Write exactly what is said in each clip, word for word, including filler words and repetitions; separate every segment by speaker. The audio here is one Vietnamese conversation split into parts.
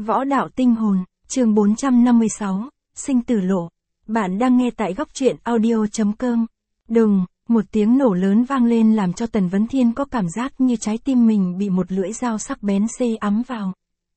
Speaker 1: Võ đạo tinh hồn, chương bốn trăm năm mươi sáu, sinh tử lộ. Bạn đang nghe tại góc truyện audio chấm com. Đùng, một tiếng nổ lớn vang lên làm cho Tần Vấn Thiên có cảm giác như trái tim mình bị một lưỡi dao sắc bén xê ắm vào.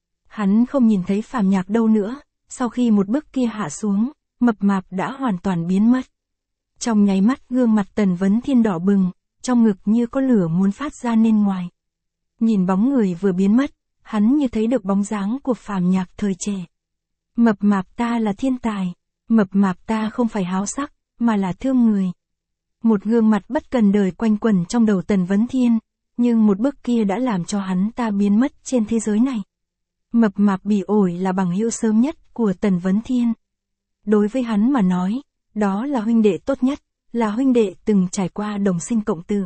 Speaker 1: Hắn không nhìn thấy Phàm Nhạc đâu nữa, sau khi một bước kia hạ xuống, mập mạp đã hoàn toàn biến mất. Trong nháy mắt gương mặt Tần Vấn Thiên đỏ bừng, trong ngực như có lửa muốn phát ra nên ngoài. Nhìn bóng người vừa biến mất, hắn như thấy được bóng dáng của Phàm Nhạc thời trẻ. Mập mạp ta là thiên tài, mập mạp ta không phải háo sắc, mà là thương người. Một gương mặt bất cần đời quanh quẩn trong đầu Tần Vấn Thiên, nhưng một bước kia đã làm cho hắn ta biến mất trên thế giới này. Mập mạp bỉ ổi là bằng hữu sớm nhất của Tần Vấn Thiên. Đối với hắn mà nói, đó là huynh đệ tốt nhất, là huynh đệ từng trải qua đồng sinh cộng tử.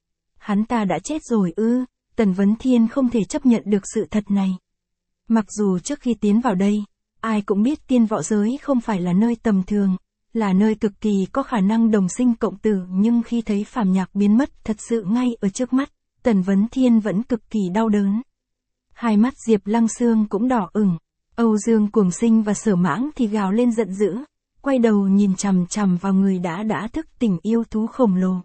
Speaker 1: Hắn ta đã chết rồi ư? Tần Vấn Thiên không thể chấp nhận được sự thật này. Mặc dù trước khi tiến vào đây, ai cũng biết tiên võ giới không phải là nơi tầm thường, là nơi cực kỳ có khả năng đồng sinh cộng tử, nhưng khi thấy Phàm Nhạc biến mất thật sự ngay ở trước mắt, Tần Vấn Thiên vẫn cực kỳ đau đớn. Hai mắt Diệp Lăng Xương cũng đỏ ửng, Âu Dương Cuồng Sinh và Sở Mãng thì gào lên giận dữ, quay đầu nhìn chằm chằm vào người đã đã thức tỉnh yêu thú khổng lồ.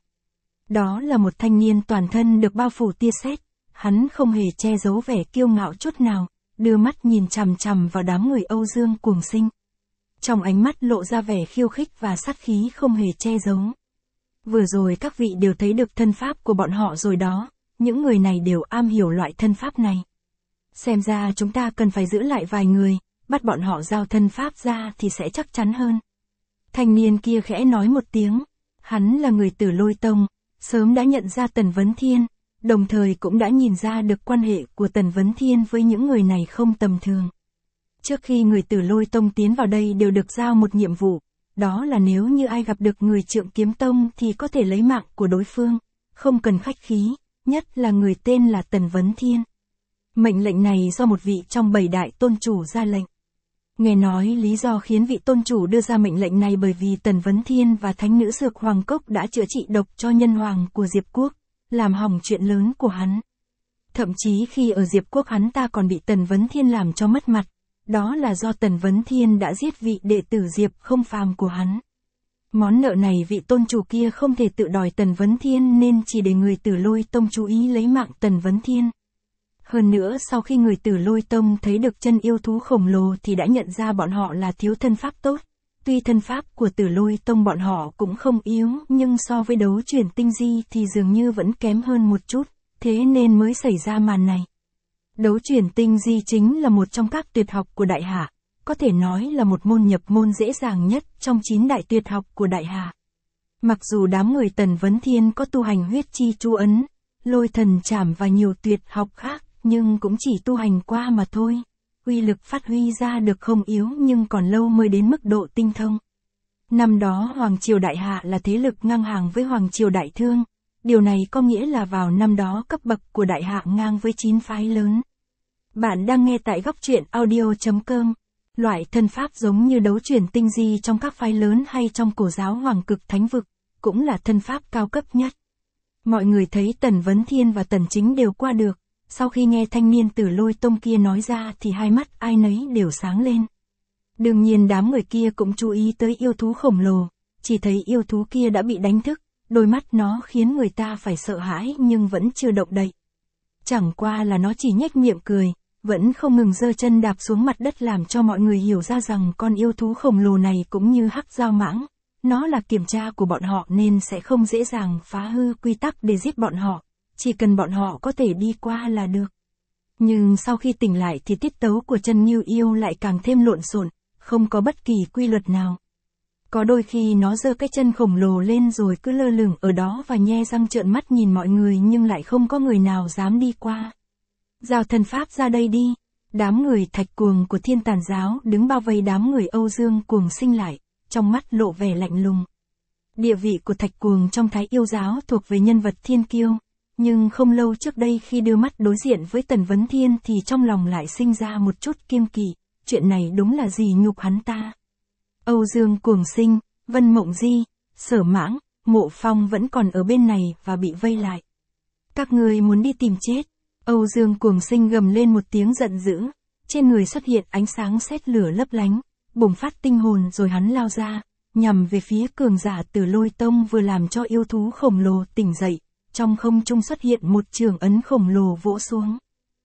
Speaker 1: Đó là một thanh niên toàn thân được bao phủ tia sét, hắn không hề che giấu vẻ kiêu ngạo chút nào, đưa mắt nhìn chằm chằm vào đám người Âu Dương Cuồng Sinh. Trong ánh mắt lộ ra vẻ khiêu khích và sát khí không hề che giấu. Vừa rồi các vị đều thấy được thân pháp của bọn họ rồi đó, những người này đều am hiểu loại thân pháp này. Xem ra chúng ta cần phải giữ lại vài người, bắt bọn họ giao thân pháp ra thì sẽ chắc chắn hơn. Thanh niên kia khẽ nói một tiếng, hắn là người Tử Lôi Tông, sớm đã nhận ra Tần Vấn Thiên, đồng thời cũng đã nhìn ra được quan hệ của Tần Vấn Thiên với những người này không tầm thường. Trước khi người Tử Lôi Tông tiến vào đây đều được giao một nhiệm vụ, đó là nếu như ai gặp được người Trượng Kiếm Tông thì có thể lấy mạng của đối phương, không cần khách khí, nhất là người tên là Tần Vấn Thiên. Mệnh lệnh này do một vị trong bảy đại tôn chủ ra lệnh. Nghe nói lý do khiến vị tôn chủ đưa ra mệnh lệnh này bởi vì Tần Vấn Thiên và thánh nữ Dược Hoàng Cốc đã chữa trị độc cho nhân hoàng của Diệp Quốc, làm hỏng chuyện lớn của hắn. Thậm chí khi ở Diệp Quốc hắn ta còn bị Tần Vấn Thiên làm cho mất mặt, đó là do Tần Vấn Thiên đã giết vị đệ tử Diệp Không Phàm của hắn. Món nợ này vị tôn chủ kia không thể tự đòi Tần Vấn Thiên nên chỉ để người Tử Lôi Tông chú ý lấy mạng Tần Vấn Thiên. Hơn nữa sau khi người Tử Lôi Tông thấy được chân yêu thú khổng lồ thì đã nhận ra bọn họ là thiếu thân pháp tốt. Tuy thân pháp của Tử Lôi Tông bọn họ cũng không yếu, nhưng so với đấu chuyển tinh di thì dường như vẫn kém hơn một chút, thế nên mới xảy ra màn này. Đấu chuyển tinh di chính là một trong các tuyệt học của Đại Hạ, có thể nói là một môn nhập môn dễ dàng nhất trong chín đại tuyệt học của Đại Hạ. Mặc dù đám người Tần Vấn Thiên có tu hành huyết chi chu ấn, lôi thần trảm và nhiều tuyệt học khác, nhưng cũng chỉ tu hành qua mà thôi. Uy lực phát huy ra được không yếu nhưng còn lâu mới đến mức độ tinh thông. Năm đó Hoàng Triều Đại Hạ là thế lực ngang hàng với Hoàng Triều Đại Thương. Điều này có nghĩa là vào năm đó cấp bậc của Đại Hạ ngang với chín phái lớn. Bạn đang nghe tại góc truyện audio chấm com. Loại thân pháp giống như đấu chuyển tinh di trong các phái lớn hay trong cổ giáo Hoàng Cực Thánh Vực, cũng là thân pháp cao cấp nhất. Mọi người thấy Tần Vấn Thiên và Tần Chính đều qua được. Sau khi nghe thanh niên Tử Lôi Tông kia nói ra thì hai mắt ai nấy đều sáng lên. Đương nhiên đám người kia cũng chú ý tới yêu thú khổng lồ, chỉ thấy yêu thú kia đã bị đánh thức, đôi mắt nó khiến người ta phải sợ hãi nhưng vẫn chưa động đậy. Chẳng qua là nó chỉ nhếch miệng cười, vẫn không ngừng giơ chân đạp xuống mặt đất làm cho mọi người hiểu ra rằng con yêu thú khổng lồ này cũng như Hắc Dao Mãng, nó là kiểm tra của bọn họ nên sẽ không dễ dàng phá hư quy tắc để giết bọn họ. Chỉ cần bọn họ có thể đi qua là được. Nhưng sau khi tỉnh lại thì tiết tấu của chân Ngưu Yêu lại càng thêm lộn xộn, không có bất kỳ quy luật nào. Có đôi khi nó giơ cái chân khổng lồ lên rồi cứ lơ lửng ở đó và nhe răng trợn mắt nhìn mọi người nhưng lại không có người nào dám đi qua. Giao thân pháp ra đây đi. Đám người Thạch Cuồng của Thiên Tàn Giáo đứng bao vây đám người Âu Dương Cuồng Sinh lại, trong mắt lộ vẻ lạnh lùng. Địa vị của Thạch Cuồng trong Thái Yêu Giáo thuộc về nhân vật thiên kiêu. Nhưng không lâu trước đây khi đưa mắt đối diện với Tần Vấn Thiên thì trong lòng lại sinh ra một chút kiêng kỵ, chuyện này đúng là gì nhục hắn ta. Âu Dương Cuồng Sinh, Vân Mộng Di, Sở Mãng, Mộ Phong vẫn còn ở bên này và bị vây lại. Các người muốn đi tìm chết. Âu Dương Cuồng Sinh gầm lên một tiếng giận dữ, trên người xuất hiện ánh sáng sét lửa lấp lánh, bùng phát tinh hồn rồi hắn lao ra, nhằm về phía cường giả Tử Lôi Tông vừa làm cho yêu thú khổng lồ tỉnh dậy, trong không trung xuất hiện một trường ấn khổng lồ vỗ xuống.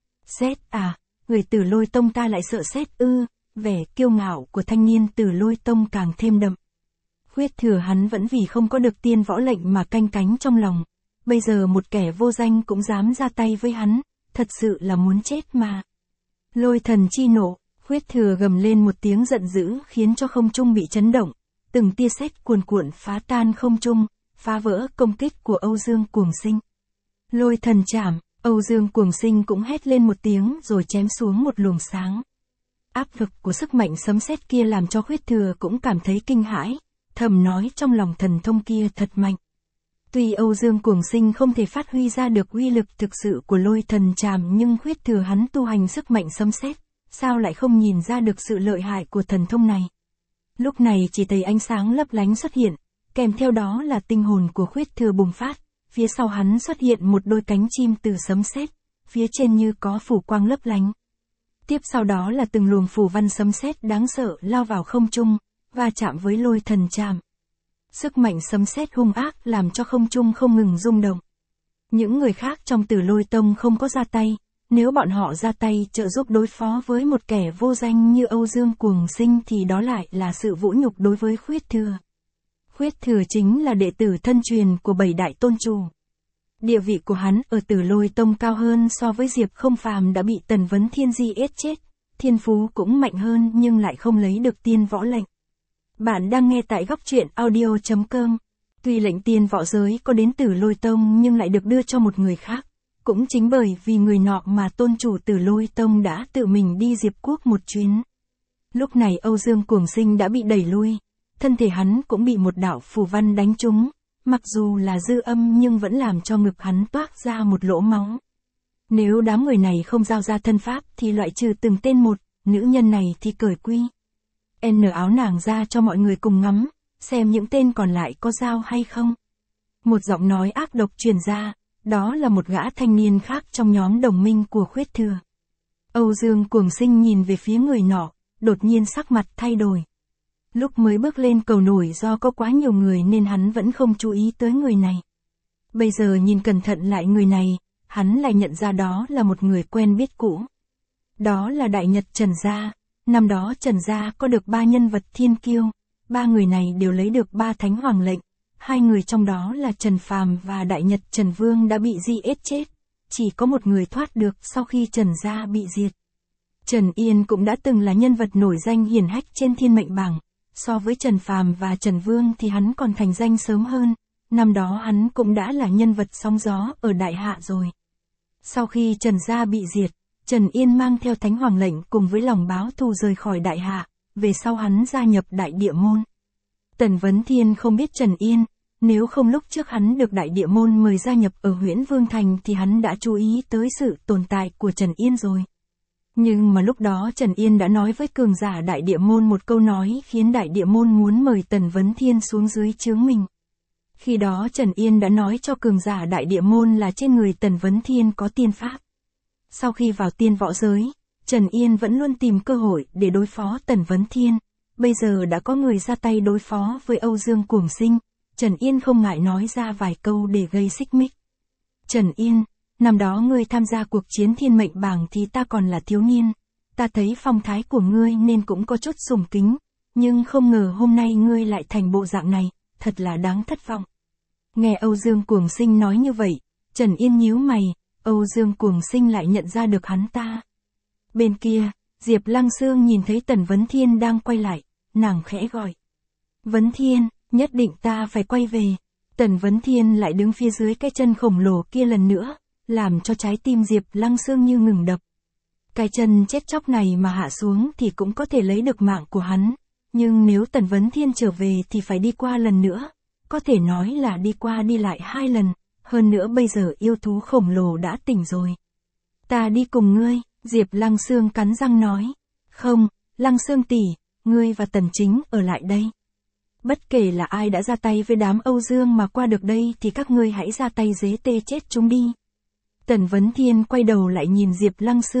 Speaker 1: Sét à, người Tử Lôi Tông ta lại sợ sét ư, vẻ kiêu ngạo của thanh niên Tử Lôi Tông càng thêm đậm. Khuyết Thừa hắn vẫn vì không có được tiên võ lệnh mà canh cánh trong lòng, bây giờ một kẻ vô danh cũng dám ra tay với hắn, thật sự là muốn chết mà. Lôi thần chi nộ, Khuyết Thừa gầm lên một tiếng giận dữ khiến cho không trung bị chấn động, từng tia sét cuồn cuộn phá tan không trung, phá vỡ công kích của Âu Dương Cuồng Sinh. Lôi thần chảm, Âu Dương Cuồng Sinh cũng hét lên một tiếng rồi chém xuống một luồng sáng. Áp lực của sức mạnh sấm sét kia làm cho Khuyết Thừa cũng cảm thấy kinh hãi, thầm nói trong lòng thần thông kia thật mạnh. Tuy Âu Dương Cuồng Sinh không thể phát huy ra được uy lực thực sự của lôi thần trảm nhưng Khuyết Thừa hắn tu hành sức mạnh sấm sét, sao lại không nhìn ra được sự lợi hại của thần thông này. Lúc này chỉ thấy ánh sáng lấp lánh xuất hiện, kèm theo đó là tinh hồn của Khuyết Thừa bùng phát, phía sau hắn xuất hiện một đôi cánh chim từ sấm sét, phía trên như có phủ quang lấp lánh. Tiếp sau đó là từng luồng phù văn sấm sét đáng sợ lao vào không trung, và chạm với lôi thần trảm. Sức mạnh sấm sét hung ác làm cho không trung không ngừng rung động. Những người khác trong Tử Lôi Tông không có ra tay, nếu bọn họ ra tay trợ giúp đối phó với một kẻ vô danh như Âu Dương Cuồng Sinh thì đó lại là sự vũ nhục đối với Khuyết Thừa. Khuyết Thừa chính là đệ tử thân truyền của bảy đại tôn chủ. Địa vị của hắn ở Tử Lôi Tông cao hơn so với Diệp Không Phàm đã bị Tần Vấn Thiên Di ết chết, thiên phú cũng mạnh hơn nhưng lại không lấy được tiên võ lệnh. Bạn đang nghe tại góc truyện audio chấm com. Tuy lệnh tiên võ giới có đến Tử Lôi Tông nhưng lại được đưa cho một người khác. Cũng chính bởi vì người nọ mà tôn chủ Tử Lôi Tông đã tự mình đi Diệp Quốc một chuyến. Lúc này Âu Dương Cuồng Sinh đã bị đẩy lui. Thân thể hắn cũng bị một đạo phù văn đánh trúng. Mặc dù là dư âm nhưng vẫn làm cho ngực hắn toát ra một lỗ máu. Nếu đám người này không giao ra thân pháp thì loại trừ từng tên một, nữ nhân này thì cởi quy. N áo nàng ra cho mọi người cùng ngắm, xem những tên còn lại có dao hay không. Một giọng nói ác độc truyền ra, đó là một gã thanh niên khác trong nhóm đồng minh của Khuyết Thừa. Âu Dương Cuồng Sinh nhìn về phía người nọ, đột nhiên sắc mặt thay đổi. Lúc mới bước lên cầu nổi do có quá nhiều người nên hắn vẫn không chú ý tới người này. Bây giờ nhìn cẩn thận lại người này, hắn lại nhận ra đó là một người quen biết cũ. Đó là Đại Nhật Trần Gia. Năm đó Trần Gia có được ba nhân vật thiên kiêu, ba người này đều lấy được ba thánh hoàng lệnh, hai người trong đó là Trần Phàm và Đại Nhật Trần Vương đã bị Di ết chết, chỉ có một người thoát được sau khi Trần Gia bị diệt. Trần Yên cũng đã từng là nhân vật nổi danh hiển hách trên thiên mệnh bảng, so với Trần Phàm và Trần Vương thì hắn còn thành danh sớm hơn, năm đó hắn cũng đã là nhân vật sóng gió ở Đại Hạ rồi. Sau khi Trần Gia bị diệt, Trần Yên mang theo thánh hoàng lệnh cùng với lòng báo thù rời khỏi Đại Hạ, về sau hắn gia nhập Đại Địa Môn. Tần Vấn Thiên không biết Trần Yên, nếu không lúc trước hắn được Đại Địa Môn mời gia nhập ở Huyễn Vương Thành thì hắn đã chú ý tới sự tồn tại của Trần Yên rồi. Nhưng mà lúc đó Trần Yên đã nói với cường giả Đại Địa Môn một câu nói khiến Đại Địa Môn muốn mời Tần Vấn Thiên xuống dưới trướng mình. Khi đó Trần Yên đã nói cho cường giả Đại Địa Môn là trên người Tần Vấn Thiên có tiên pháp. Sau khi vào tiên võ giới, Trần Yên vẫn luôn tìm cơ hội để đối phó Tần Vấn Thiên. Bây giờ đã có người ra tay đối phó với Âu Dương Cuồng Sinh, Trần Yên không ngại nói ra vài câu để gây xích mích. Trần Yên, năm đó ngươi tham gia cuộc chiến thiên mệnh bảng thì ta còn là thiếu niên, ta thấy phong thái của ngươi nên cũng có chút sùng kính, nhưng không ngờ hôm nay ngươi lại thành bộ dạng này, thật là đáng thất vọng. Nghe Âu Dương Cuồng Sinh nói như vậy, Trần Yên nhíu mày, Âu Dương Cuồng Sinh lại nhận ra được hắn ta. Bên kia, Diệp Lăng Xương nhìn thấy Tần Vấn Thiên đang quay lại, nàng khẽ gọi. Vấn Thiên, nhất định ta phải quay về. Tần Vấn Thiên lại đứng phía dưới cái chân khổng lồ kia lần nữa, làm cho trái tim Diệp Lăng Xương như ngừng đập. Cái chân chết chóc này mà hạ xuống thì cũng có thể lấy được mạng của hắn, nhưng nếu Tần Vấn Thiên trở về thì phải đi qua lần nữa, có thể nói là đi qua đi lại hai lần, hơn nữa bây giờ yêu thú khổng lồ đã tỉnh rồi. Ta đi cùng ngươi, Diệp Lăng Xương cắn răng nói. Không, Lăng Xương tỷ, ngươi và Tần Chính ở lại đây. Bất kể là ai đã ra tay với đám Âu Dương mà qua được đây thì các ngươi hãy ra tay giết tê chết chúng đi. Tần Vấn Thiên quay đầu lại nhìn Diệp Lăng Xương,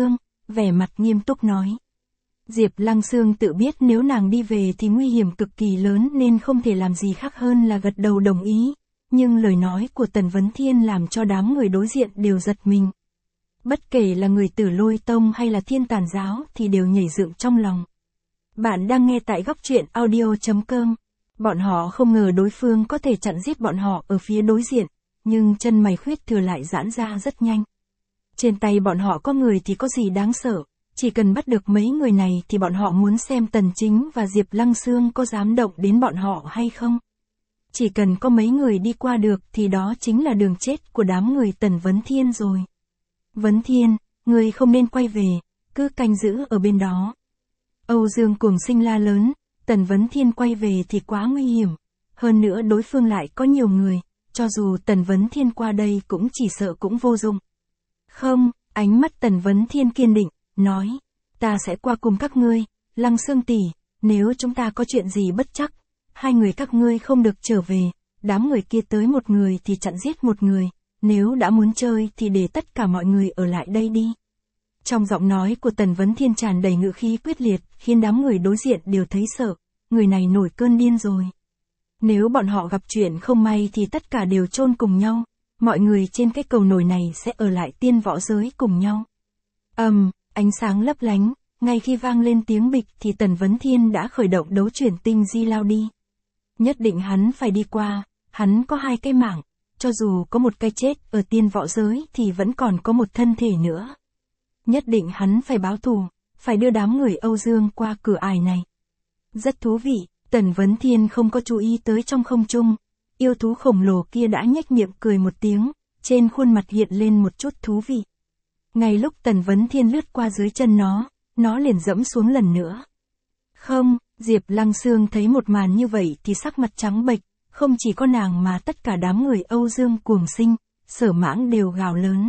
Speaker 1: vẻ mặt nghiêm túc nói. Diệp Lăng Sương tự biết nếu nàng đi về thì nguy hiểm cực kỳ lớn nên không thể làm gì khác hơn là gật đầu đồng ý, nhưng lời nói của Tần Vấn Thiên làm cho đám người đối diện đều giật mình. Bất kể là người Tử Lôi Tông hay là Thiên Tàn Giáo thì đều nhảy dựng trong lòng. Bạn đang nghe tại góc truyện audio chấm com. Bọn họ không ngờ đối phương có thể chặn giết bọn họ ở phía đối diện, nhưng chân mày Khuyết Thừa lại giãn ra rất nhanh. Trên tay bọn họ có người thì có gì đáng sợ, chỉ cần bắt được mấy người này thì bọn họ muốn xem Tần Chính và Diệp Lăng Sương có dám động đến bọn họ hay không. Chỉ cần có mấy người đi qua được thì đó chính là đường chết của đám người Tần Vấn Thiên rồi. Vấn Thiên, người không nên quay về, cứ canh giữ ở bên đó. Âu Dương Cuồng Sinh la lớn, Tần Vấn Thiên quay về thì quá nguy hiểm, hơn nữa đối phương lại có nhiều người, cho dù Tần Vấn Thiên qua đây cũng chỉ sợ cũng vô dụng. Không, ánh mắt Tần Vấn Thiên kiên định, nói, ta sẽ qua cùng các ngươi, Lăng Sương tỷ, nếu chúng ta có chuyện gì bất trắc, hai người các ngươi không được trở về, đám người kia tới một người thì chặn giết một người, nếu đã muốn chơi thì để tất cả mọi người ở lại đây đi. Trong giọng nói của Tần Vấn Thiên tràn đầy ngữ khí quyết liệt, khiến đám người đối diện đều thấy sợ, người này nổi cơn điên rồi. Nếu bọn họ gặp chuyện không may thì tất cả đều chôn cùng nhau, mọi người trên cái cầu nổi này sẽ ở lại tiên võ giới cùng nhau. Ầm, um, ánh sáng lấp lánh, ngay khi vang lên tiếng bịch thì Tần Vấn Thiên đã khởi động đấu chuyển tinh di lao đi. Nhất định hắn phải đi qua, hắn có hai cái mạng, cho dù có một cái chết ở tiên võ giới thì vẫn còn có một thân thể nữa. Nhất định hắn phải báo thù, phải đưa đám người Âu Dương qua cửa ải này. Rất thú vị, Tần Vấn Thiên không có chú ý tới trong không trung, yêu thú khổng lồ kia đã nhếch miệng cười một tiếng, trên khuôn mặt hiện lên một chút thú vị. Ngay lúc Tần Vấn Thiên lướt qua dưới chân nó, nó liền dẫm xuống lần nữa. Không, Diệp Lăng Sương thấy một màn như vậy thì sắc mặt trắng bệch, không chỉ có nàng mà tất cả đám người Âu Dương Cuồng Sinh, Sở Mãng đều gào lớn.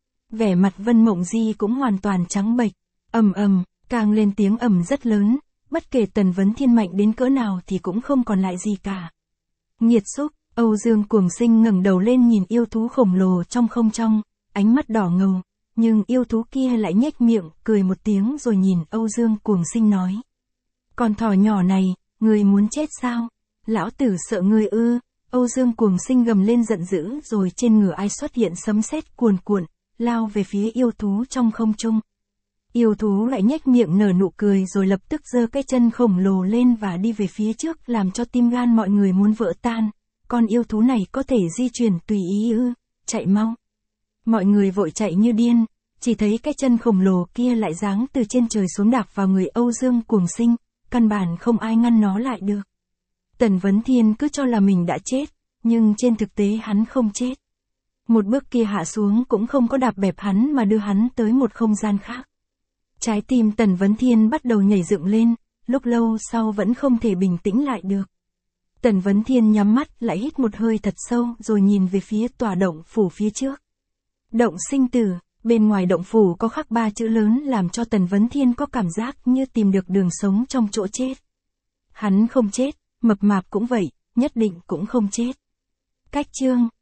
Speaker 1: Vẻ mặt Vân Mộng Di cũng hoàn toàn trắng bệch, ầm ầm, càng lên tiếng ầm rất lớn, bất kể Tần Vấn Thiên mạnh đến cỡ nào thì cũng không còn lại gì cả. Nghiệt xúc, Âu Dương Cuồng Sinh ngẩng đầu lên nhìn yêu thú khổng lồ trong không trong, ánh mắt đỏ ngầu, nhưng yêu thú kia lại nhếch miệng, cười một tiếng rồi nhìn Âu Dương Cuồng Sinh nói. Con thỏ nhỏ này, ngươi muốn chết sao? Lão tử sợ ngươi ư? Âu Dương Cuồng Sinh gầm lên giận dữ rồi trên người ai xuất hiện sấm sét cuồn cuộn, lao về phía yêu thú trong không trung. Yêu thú lại nhếch miệng nở nụ cười rồi lập tức giơ cái chân khổng lồ lên và đi về phía trước làm cho tim gan mọi người muốn vỡ tan. Con yêu thú này có thể di chuyển tùy ý ư? Chạy mau. Mọi người vội chạy như điên, chỉ thấy cái chân khổng lồ kia lại giáng từ trên trời xuống đạp vào người Âu Dương Cuồng Sinh, căn bản không ai ngăn nó lại được. Tần Vấn Thiên cứ cho là mình đã chết, nhưng trên thực tế hắn không chết. Một bước kia hạ xuống cũng không có đạp bẹp hắn mà đưa hắn tới một không gian khác. Trái tim Tần Vấn Thiên bắt đầu nhảy dựng lên, lúc lâu sau vẫn không thể bình tĩnh lại được. Tần Vấn Thiên nhắm mắt lại hít một hơi thật sâu rồi nhìn về phía tòa động phủ phía trước. Động sinh tử, bên ngoài động phủ có khắc ba chữ lớn làm cho Tần Vấn Thiên có cảm giác như tìm được đường sống trong chỗ chết. Hắn không chết, mập mạp cũng vậy, nhất định cũng không chết. Cách chương